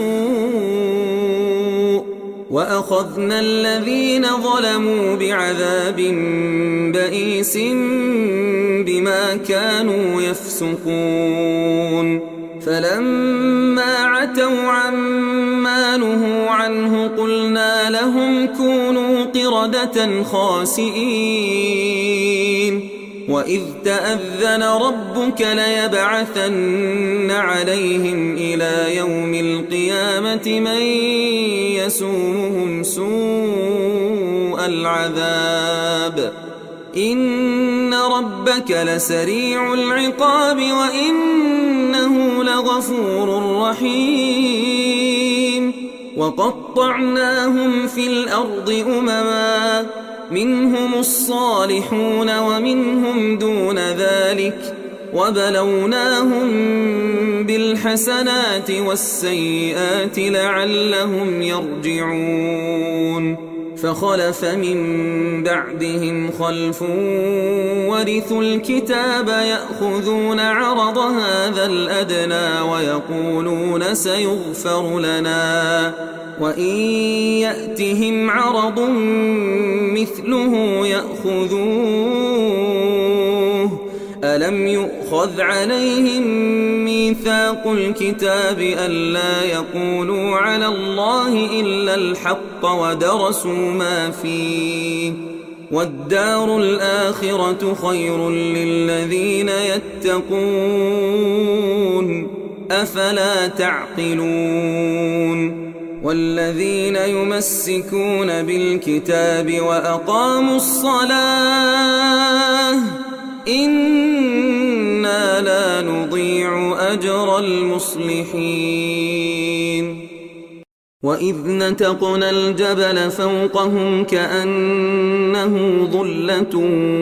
S1: السوء وأخذنا الذين ظلموا بعذاب بئيس بما كانوا يفسقون فلما عتوا عما نهوا عنه قلنا لهم كونوا قردة خاسئين وإذ تأذن ربك ليبعثن عليهم إلى يوم القيامة من يسومهم سوء العذاب إن ربك لسريع العقاب وإنه لغفور رحيم وقطعناهم في الأرض أمما منهم الصالحون ومنهم دون ذلك وبلوناهم بالحسنات والسيئات لعلهم يرجعون فخلف من بعدهم خلف ورثوا الكتاب يأخذون عرض هذا الأدنى ويقولون سيغفر لنا وإن يأتهم عرض مثله يأخذوه ألم يؤخذ عليهم ميثاق الكتاب ألا يقولوا على الله إلا الحق ودرسوا ما فيه والدار الآخرة خير للذين يتقون أفلا تعقلون والذين يمسكون بالكتاب وأقاموا الصلاة إنا لا نضيع أجر المصلحين وإذ نتقنا الجبل فوقهم كأنه ظلة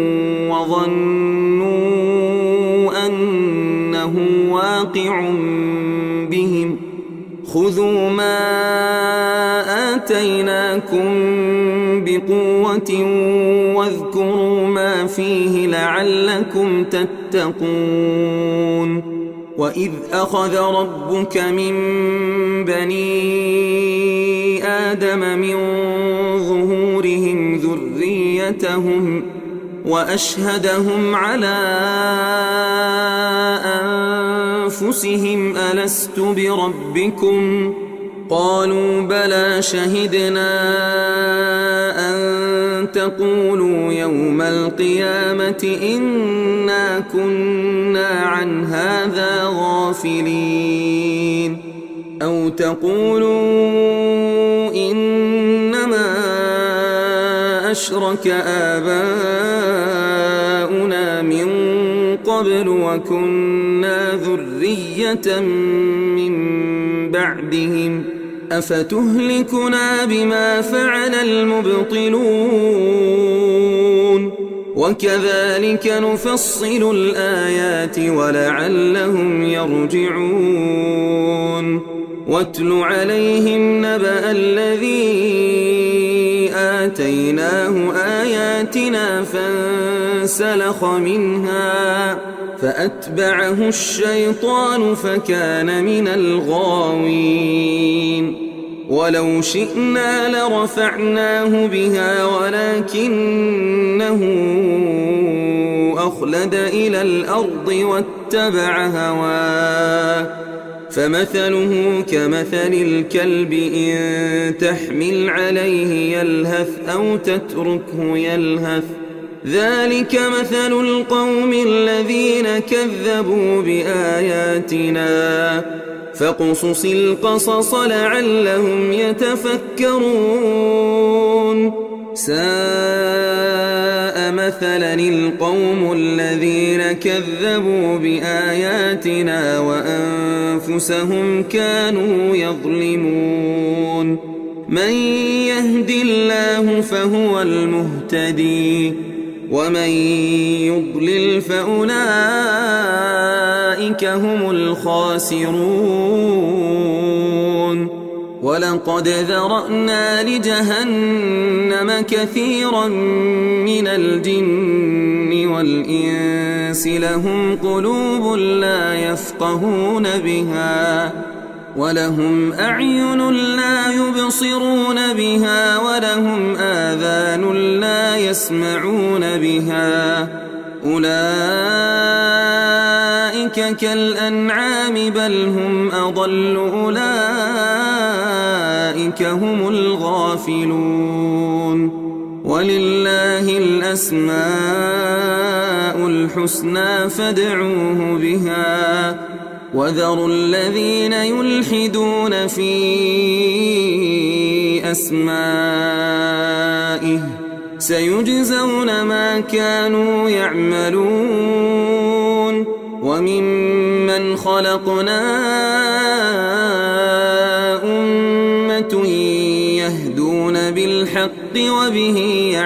S1: وظنوا أنه واقع بهم خذوا ما آتيناكم بقوة واذكروا ما فيه لعلكم تتقون وإذ أخذ ربك من بني آدم من ظهورهم ذريتهم وأشهدهم على أنفسهم ألست بربكم قالوا بلى شهدنا أن تقولوا يوم القيامة إنا كنا عن هذا غافلين أو تقولوا إنما أشرك آباؤنا من قبل وكنا ذرية من بعدهم أفتهلكنا بما فعل المبطلون وكذلك نفصل الآيات ولعلهم يرجعون واتل عليهم نبأ الذي آتيناه آياتنا فانسلخ منها فأتبعه الشيطان فكان من الغاوين ولو شئنا لرفعناه بها ولكنه أخلد إلى الأرض واتبع هواه فمثله كمثل الكلب إن تحمل عليه يلهث أو تتركه يلهث ذلك مثل القوم الذين كذبوا بآياتنا فاقصص القصص لعلهم يتفكرون ساء مثلا القوم الذين كذبوا بآياتنا وأنفسهم كانوا يظلمون من يهد الله فهو المهتدي ومن يضلل فأولئك هم الخاسرون ولقد ذرأنا لجهنم كثيرا من الجن والإنس لهم قلوب لا يفقهون بها ولهم أعين لا يبصرون بها ولهم آذان لا يسمعون بها أولئك كالأنعام بل هم أضل أولئك هم الغافلون ولله الأسماء الحسنى فادعوه بها وذروا الذين يلحدون في أسمائه سيجزون ما كانوا يعملون وممن خلقنا أمة يهدون بالحق وبه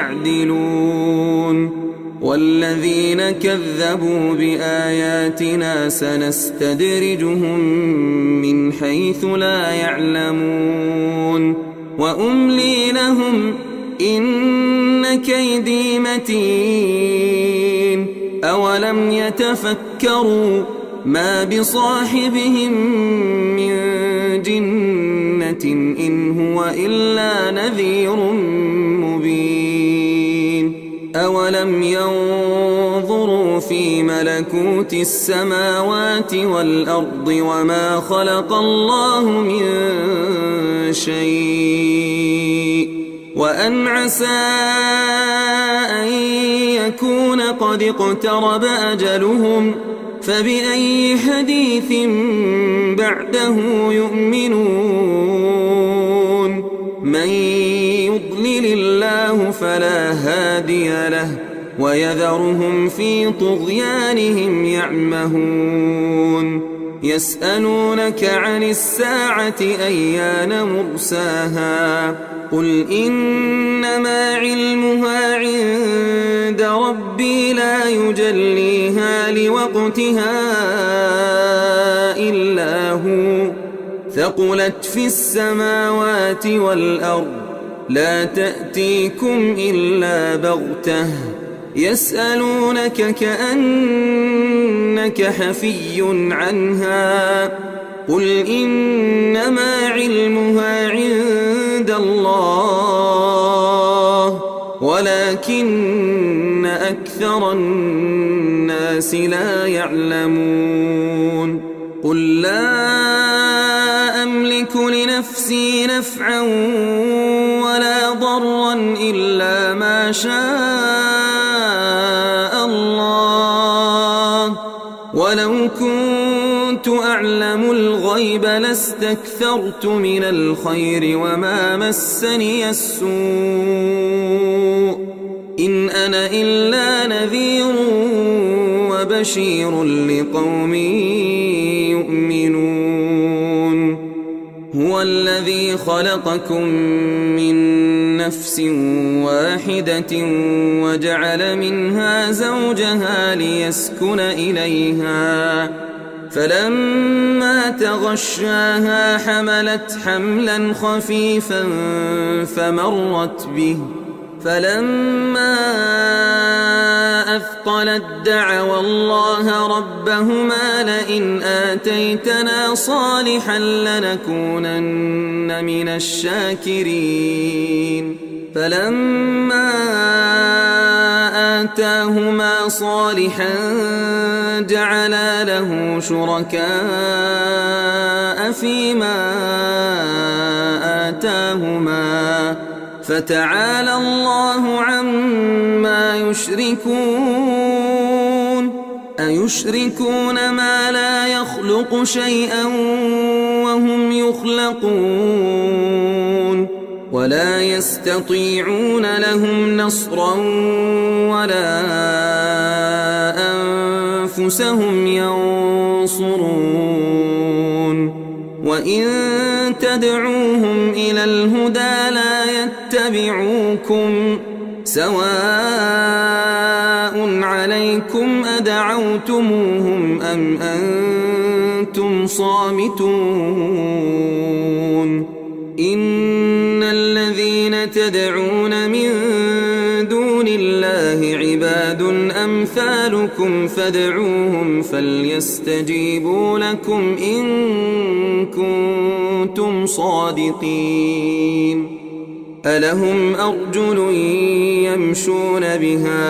S1: يعدلون والذين كذبوا بآياتنا سنستدرجهم من حيث لا يعلمون وأملي لهم إن كيدي متين أولم يتفكروا ما بصاحبهم من جنة إن هو إلا نذير مبين أولم ينظروا في ملكوت السماوات والأرض وما خلق الله من شيء وأن عسى أن يكون قد اقترب أجلهم فبأي حديث بعده يؤمنون من يضلل الله فلا هادي له ويذرهم في طغيانهم يعمهون يسألونك عن الساعة أيان مرساها قل إنما علمها عند ربي لا يجليها لوقتها إلا هو ثقلت في السماوات والأرض لا تأتيكم إلا بغتة يسألونك كأنك حفي عنها قل إنما علمها عند الله ولكن أكثر الناس لا يعلمون قل لا أملك لنفسي نفعا ولا ضرا إلا ما شاء الله ولو كنت أعلم الغيب لاستكثرت من الخير وما مسني السوء إن أنا إلا نذير وبشير لقوم يؤمنون هو الذي خلقكم من نفس واحدة وجعل منها زوجها ليسكن إليها فلما تغشاها حملت حملا خفيفا فمرت به فلما أثقلت دعوا الله ربهما لئن آتيتنا صالحا لنكونن من الشاكرين فلما آتاهما صالحا جعلا له شركاء فيما آتاهما فتعالى الله عما يشركون أيشركون ما لا يخلق شيئا وهم يخلقون ولا يستطيعون لهم نصرا ولا أنفسهم ينصرون وإن تدعوهم إلى الهدى لا يتبعوكم سواء عليكم أدعوتموهم أم أنتم صامتون إن الذين تدعون من دون الله عباد أمثالكم فادعوهم فليستجيبوا لكم إن كنتم صادقين ألهم أرجل يمشون بها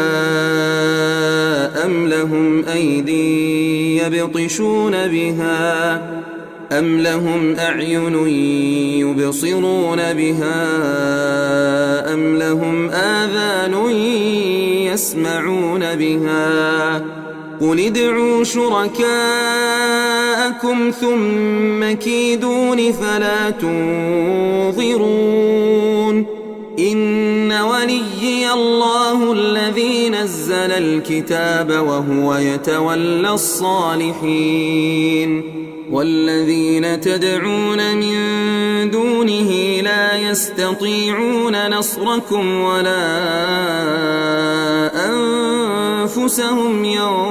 S1: أم لهم أيدي يبطشون بها أم لهم أعين يبصرون بها أم لهم آذان يسمعون بها قل ادعوا شركاءكم ثم كيدون فلا تنظرون إن وليي الله الذي نزل الكتاب وهو يتولى الصالحين والذين تدعون من دونه لا يستطيعون نصركم ولا أنفسهم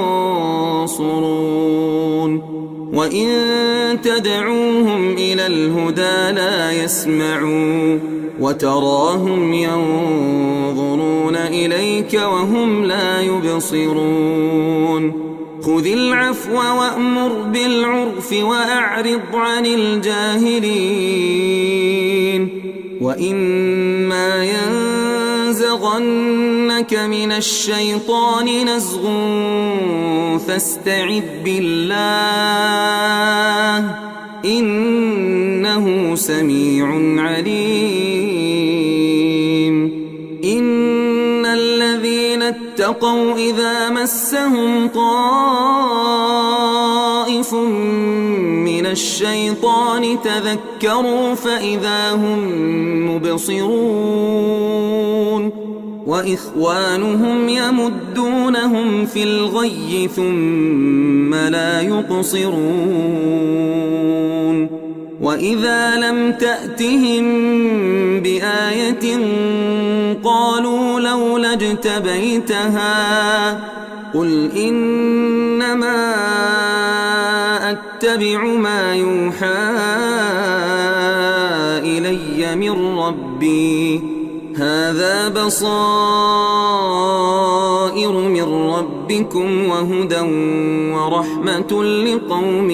S1: ينصرون وإن تدعوهم إلى الهدى لا يسمعوا وتراهم ينظرون إليك وهم لا يبصرون خذ العفو وأمر بالعرف وأعرض عن الجاهلين وإما ينزغنك من الشيطان نزغ فاستعذ بالله إنه سميع عليم إن الذين اتقوا إذا مسهم طائف من الشيطان تذكروا فإذا هم مبصرون وإخوانهم يمدونهم في الغي ثم لا يقصرون وإذا لم تأتهم بآية قالوا لولا اجتبيتها قل إنما أتبع ما يوحى إلي من ربي هذا بصائر من ربكم وهدى ورحمة لقوم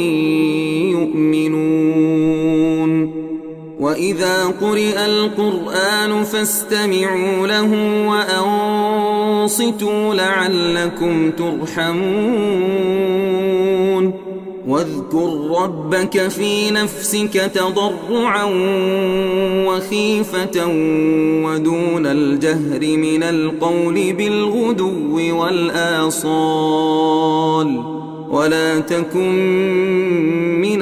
S1: يؤمنون وإذا قرئ القرآن فاستمعوا له وأنصتوا لعلكم ترحمون واذكر ربك في نفسك تضرعا وخيفة ودون الجهر من القول بالغدو والآصال ولا تكن من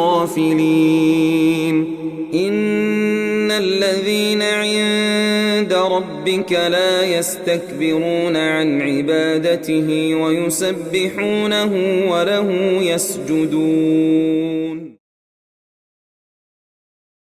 S1: الغافلين إن الذين عند ربك لا يستكبرون عن عبادته ويسبحونه وله يسجدون